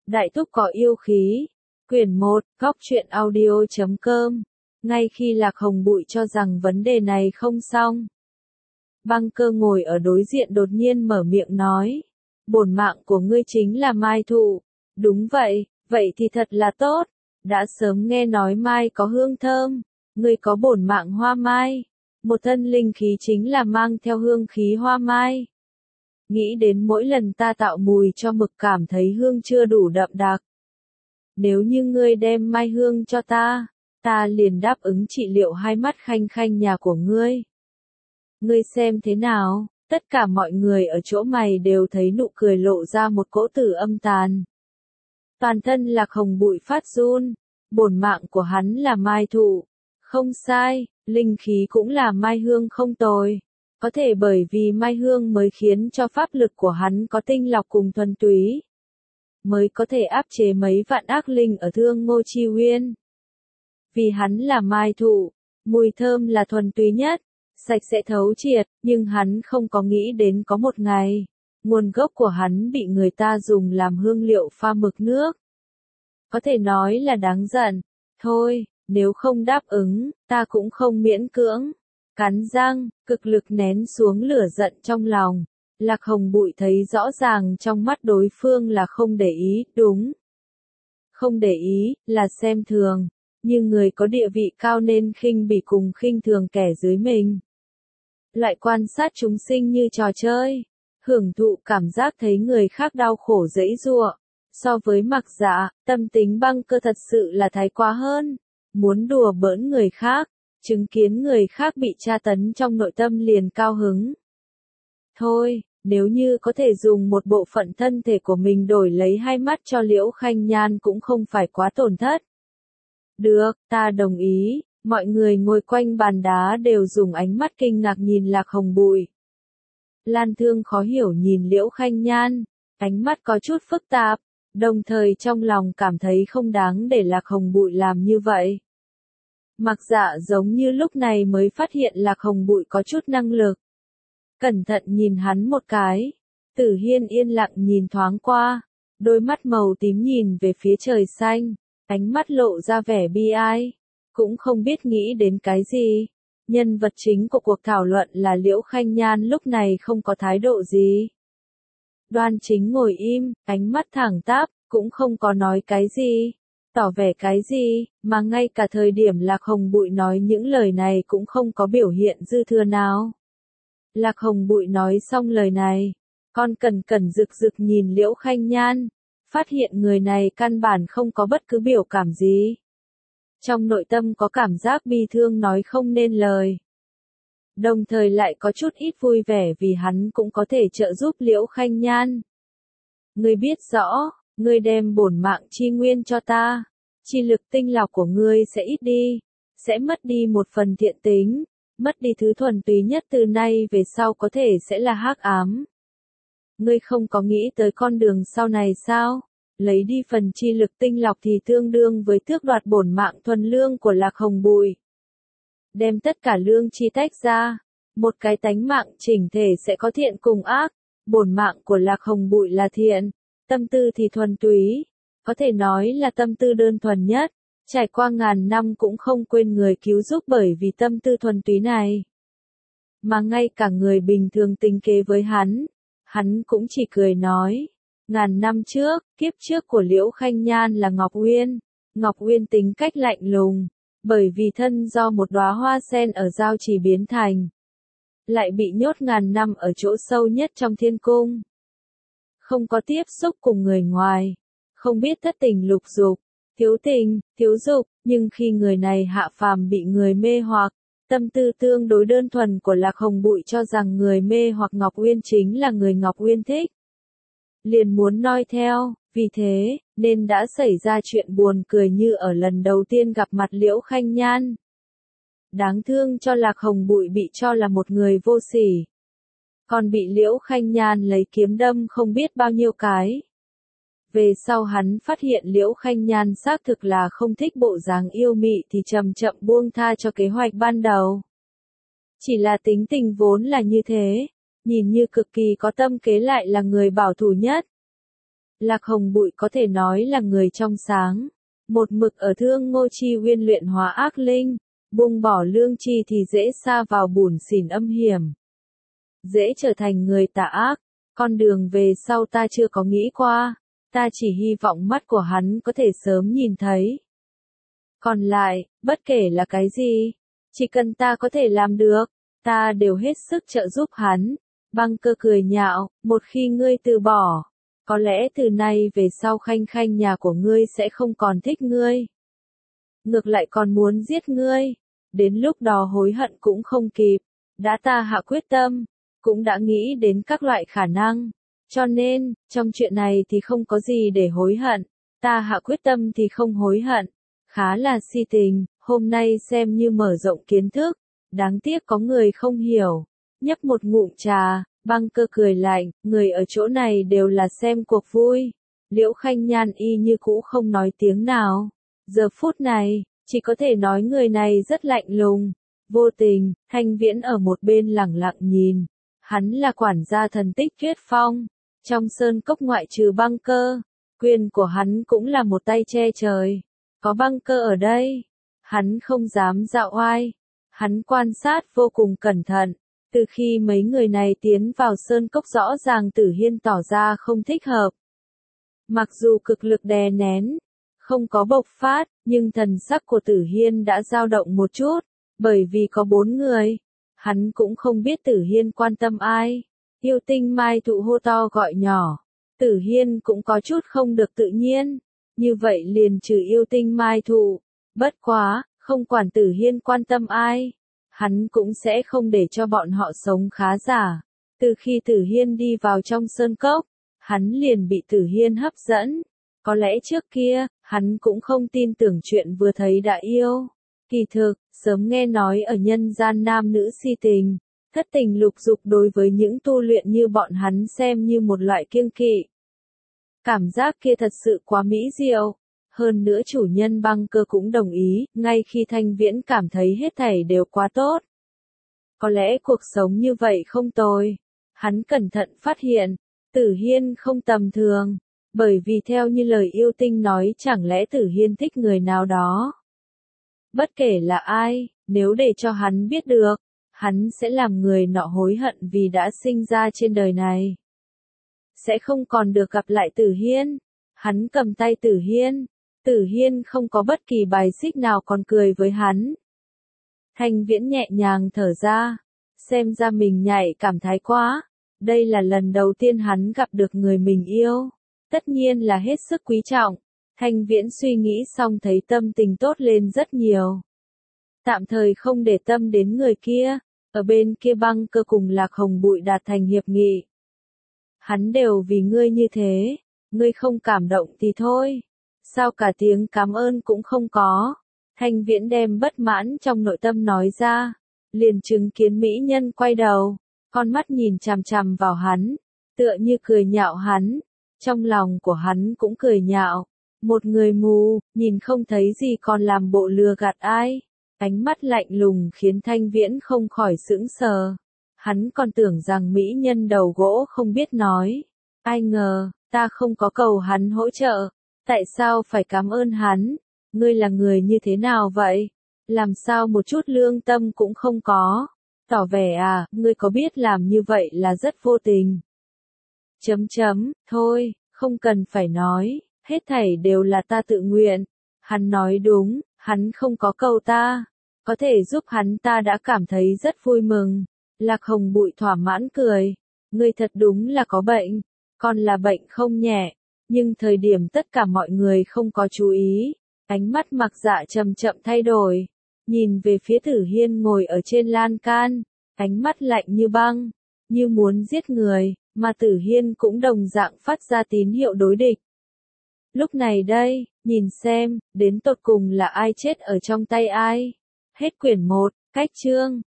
Đại thúc có yêu khí. Quyển 1, Góc truyện audio.com. Ngay khi Lạc Hồng Bụi cho rằng vấn đề này không xong, Băng Cơ ngồi ở đối diện đột nhiên mở miệng nói. Bổn mạng của ngươi chính là mai thụ. Đúng vậy, vậy thì thật là tốt. Đã sớm nghe nói mai có hương thơm. Ngươi có bổn mạng hoa mai. Một thân linh khí chính là mang theo hương khí hoa mai. Nghĩ đến mỗi lần ta tạo mùi cho mực cảm thấy hương chưa đủ đậm đặc. Nếu như ngươi đem mai hương cho ta, ta liền đáp ứng trị liệu hai mắt khanh khanh nhà của ngươi. Ngươi xem thế nào? Tất cả mọi người ở chỗ mày đều thấy nụ cười lộ ra một cỗ tử âm tàn. Toàn thân Lạc Hồng Bụi phát run. Bổn mạng của hắn là mai thụ. Không sai, linh khí cũng là mai hương không tồi. Có thể bởi vì mai hương mới khiến cho pháp lực của hắn có tinh lọc cùng thuần túy. Mới có thể áp chế mấy vạn ác linh ở Thương Ngô Chi Uyên. Vì hắn là mai thụ, mùi thơm là thuần túy nhất, sạch sẽ thấu triệt, nhưng hắn không có nghĩ đến có một ngày, nguồn gốc của hắn bị người ta dùng làm hương liệu pha mực nước. Có thể nói là đáng giận. Thôi, nếu không đáp ứng, ta cũng không miễn cưỡng. Cắn răng, cực lực nén xuống lửa giận trong lòng. Lạc Hồng Bụi thấy rõ ràng trong mắt đối phương là không để ý, đúng. Không để ý, là xem thường. Nhưng người có địa vị cao nên khinh bỉ cùng khinh thường kẻ dưới mình. Lại quan sát chúng sinh như trò chơi. Hưởng thụ cảm giác thấy người khác đau khổ giãy giụa. So với Mặc Dạ, tâm tính Băng Cơ thật sự là thái quá hơn. Muốn đùa bỡn người khác, chứng kiến người khác bị tra tấn trong nội tâm liền cao hứng. Thôi, nếu như có thể dùng một bộ phận thân thể của mình đổi lấy hai mắt cho Liễu Khanh Nhan cũng không phải quá tổn thất. Được, ta đồng ý. Mọi người ngồi quanh bàn đá đều dùng ánh mắt kinh ngạc nhìn Lạc Hồng Bụi. Lan Thương khó hiểu nhìn Liễu Khanh Nhan, ánh mắt có chút phức tạp, đồng thời trong lòng cảm thấy không đáng để Lạc Hồng Bụi làm như vậy. Mặc Dạ giống như lúc này mới phát hiện Lạc Hồng Bụi có chút năng lực. Cẩn thận nhìn hắn một cái. Tử Hiên yên lặng nhìn thoáng qua. Đôi mắt màu tím nhìn về phía trời xanh. Ánh mắt lộ ra vẻ bi ai. Cũng không biết nghĩ đến cái gì. Nhân vật chính của cuộc thảo luận là Liễu Khanh Nhan lúc này không có thái độ gì. Đoan Chính ngồi im, ánh mắt thẳng tắp, cũng không có nói cái gì. Tỏ vẻ cái gì, mà ngay cả thời điểm Lạc Hồng Bụi nói những lời này cũng không có biểu hiện dư thừa nào. Lạc Hồng Bụi nói xong lời này, con cẩn cẩn rực rực nhìn Liễu Khanh Nhan, phát hiện người này căn bản không có bất cứ biểu cảm gì. Trong nội tâm có cảm giác bi thương nói không nên lời. Đồng thời lại có chút ít vui vẻ vì hắn cũng có thể trợ giúp Liễu Khanh Nhan. Ngươi biết rõ, ngươi đem bổn mạng chi nguyên cho ta, chi lực tinh lọc của ngươi sẽ ít đi, sẽ mất đi một phần thiện tính, mất đi thứ thuần túy nhất từ nay về sau có thể sẽ là hắc ám. Ngươi không có nghĩ tới con đường sau này sao? Lấy đi phần chi lực tinh lọc thì tương đương với tước đoạt bổn mạng thuần lương của Lạc Hồng Bụi. Đem tất cả lương chi tách ra, một cái tánh mạng chỉnh thể sẽ có thiện cùng ác, bổn mạng của Lạc Hồng Bụi là thiện, tâm tư thì thuần túy, có thể nói là tâm tư đơn thuần nhất, trải qua ngàn năm cũng không quên người cứu giúp bởi vì tâm tư thuần túy này. Mà ngay cả người bình thường tính kế với hắn cũng chỉ cười nói. Ngàn năm trước, kiếp trước của Liễu Khanh Nhan là Ngọc Uyên. Ngọc Uyên tính cách lạnh lùng, bởi vì thân do một đóa hoa sen ở giao trì biến thành. Lại bị nhốt ngàn năm ở chỗ sâu nhất trong thiên cung. Không có tiếp xúc cùng người ngoài, không biết thất tình lục dục, thiếu tình, thiếu dục, nhưng khi người này hạ phàm bị người mê hoặc, tâm tư tương đối đơn thuần của Lạc Hồng Bụi cho rằng người mê hoặc Ngọc Uyên chính là người Ngọc Uyên thích. Liền muốn noi theo, vì thế, nên đã xảy ra chuyện buồn cười như ở lần đầu tiên gặp mặt Liễu Khanh Nhan. Đáng thương cho Lạc Hồng Bụi bị cho là một người vô sỉ. Còn bị Liễu Khanh Nhan lấy kiếm đâm không biết bao nhiêu cái. Về sau hắn phát hiện Liễu Khanh Nhan xác thực là không thích bộ dáng yêu mị thì chậm chậm buông tha cho kế hoạch ban đầu. Chỉ là tính tình vốn là như thế. Nhìn như cực kỳ có tâm kế lại là người bảo thủ nhất. Lạc Hồng Bụi có thể nói là người trong sáng, một mực ở Thương Ngô Chi Uyên luyện hóa ác linh, buông bỏ lương tri thì dễ sa vào bùn xỉn âm hiểm, dễ trở thành người tà ác. Con đường về sau ta chưa có nghĩ qua, ta chỉ hy vọng mắt của hắn có thể sớm nhìn thấy. Còn lại, bất kể là cái gì, chỉ cần ta có thể làm được, ta đều hết sức trợ giúp hắn. Băng Cơ cười nhạo, một khi ngươi từ bỏ, có lẽ từ nay về sau Khanh Khanh nhà của ngươi sẽ không còn thích ngươi. Ngược lại còn muốn giết ngươi, đến lúc đó hối hận cũng không kịp, đã ta hạ quyết tâm, cũng đã nghĩ đến các loại khả năng, cho nên, trong chuyện này thì không có gì để hối hận, ta hạ quyết tâm thì không hối hận, khá là si tình, hôm nay xem như mở rộng kiến thức, đáng tiếc có người không hiểu, nhấp một ngụm trà. Băng Cơ cười lạnh, người ở chỗ này đều là xem cuộc vui. Liễu Khanh Nhan y như cũ không nói tiếng nào. Giờ phút này, chỉ có thể nói người này rất lạnh lùng, vô tình. Thanh Viễn ở một bên lẳng lặng nhìn. Hắn là quản gia thần tích Tuyết Phong. Trong sơn cốc ngoại trừ Băng Cơ, quyền của hắn cũng là một tay che trời. Có Băng Cơ ở đây, hắn không dám dạo oai. Hắn quan sát vô cùng cẩn thận. Từ khi mấy người này tiến vào sơn cốc rõ ràng Tử Hiên tỏ ra không thích hợp. Mặc dù cực lực đè nén, không có bộc phát, nhưng thần sắc của Tử Hiên đã dao động một chút, bởi vì có 4 người. Hắn cũng không biết Tử Hiên quan tâm ai. Yêu Tinh Mai Thụ hô to gọi nhỏ. Tử Hiên cũng có chút không được tự nhiên. Như vậy liền trừ Yêu Tinh Mai Thụ. Bất quá, không quản Tử Hiên quan tâm ai. Hắn cũng sẽ không để cho bọn họ sống khá giả. Từ khi Tử Hiên đi vào trong sơn cốc, hắn liền bị Tử Hiên hấp dẫn. Có lẽ trước kia, hắn cũng không tin tưởng chuyện vừa thấy đã yêu. Kỳ thực, sớm nghe nói ở nhân gian nam nữ si tình, thất tình lục dục đối với những tu luyện như bọn hắn xem như một loại kiêng kỵ. Cảm giác kia thật sự quá mỹ diệu. Hơn nữa chủ nhân Băng Cơ cũng đồng ý, ngay khi Thanh Viễn cảm thấy hết thảy đều quá tốt. Có lẽ cuộc sống như vậy không tồi. Hắn cẩn thận phát hiện, Tử Hiên không tầm thường, bởi vì theo như lời yêu tinh nói chẳng lẽ Tử Hiên thích người nào đó. Bất kể là ai, nếu để cho hắn biết được, hắn sẽ làm người nọ hối hận vì đã sinh ra trên đời này. Sẽ không còn được gặp lại Tử Hiên. Hắn cầm tay Tử Hiên. Tử Hiên không có bất kỳ bài xích nào còn cười với hắn. Thanh Viễn nhẹ nhàng thở ra. Xem ra mình nhạy cảm thái quá. Đây là lần đầu tiên hắn gặp được người mình yêu. Tất nhiên là hết sức quý trọng. Thanh Viễn suy nghĩ xong thấy tâm tình tốt lên rất nhiều. Tạm thời không để tâm đến người kia. Ở bên kia Băng Cơ cùng Lạc Hồng Bụi đạt thành hiệp nghị. Hắn đều vì ngươi như thế. Ngươi không cảm động thì thôi. Sao cả tiếng cảm ơn cũng không có. Thanh Viễn đem bất mãn trong nội tâm nói ra. Liền chứng kiến mỹ nhân quay đầu. Con mắt nhìn chằm chằm vào hắn. Tựa như cười nhạo hắn. Trong lòng của hắn cũng cười nhạo. Một người mù, nhìn không thấy gì còn làm bộ lừa gạt ai. Ánh mắt lạnh lùng khiến Thanh Viễn không khỏi sững sờ. Hắn còn tưởng rằng mỹ nhân đầu gỗ không biết nói. Ai ngờ, ta không có cầu hắn hỗ trợ. Tại sao phải cảm ơn hắn? Ngươi là người như thế nào vậy? Làm sao một chút lương tâm cũng không có? Tỏ vẻ à, ngươi có biết làm như vậy là rất vô tình. Thôi, không cần phải nói, hết thảy đều là ta tự nguyện. Hắn nói đúng, hắn không có cầu ta. Có thể giúp hắn ta đã cảm thấy rất vui mừng. Lạc Hồng Bụi thỏa mãn cười. Ngươi thật đúng là có bệnh. Còn là bệnh không nhẹ. Nhưng thời điểm tất cả mọi người không có chú ý. Ánh mắt Mặc Dạ chậm chậm thay đổi. Nhìn về phía Tử Hiên ngồi ở trên lan can. Ánh mắt lạnh như băng. Như muốn giết người. Mà Tử Hiên cũng đồng dạng phát ra tín hiệu đối địch. Lúc này đây, nhìn xem, đến tột cùng là ai chết ở trong tay ai. Hết quyển 1, cách chương.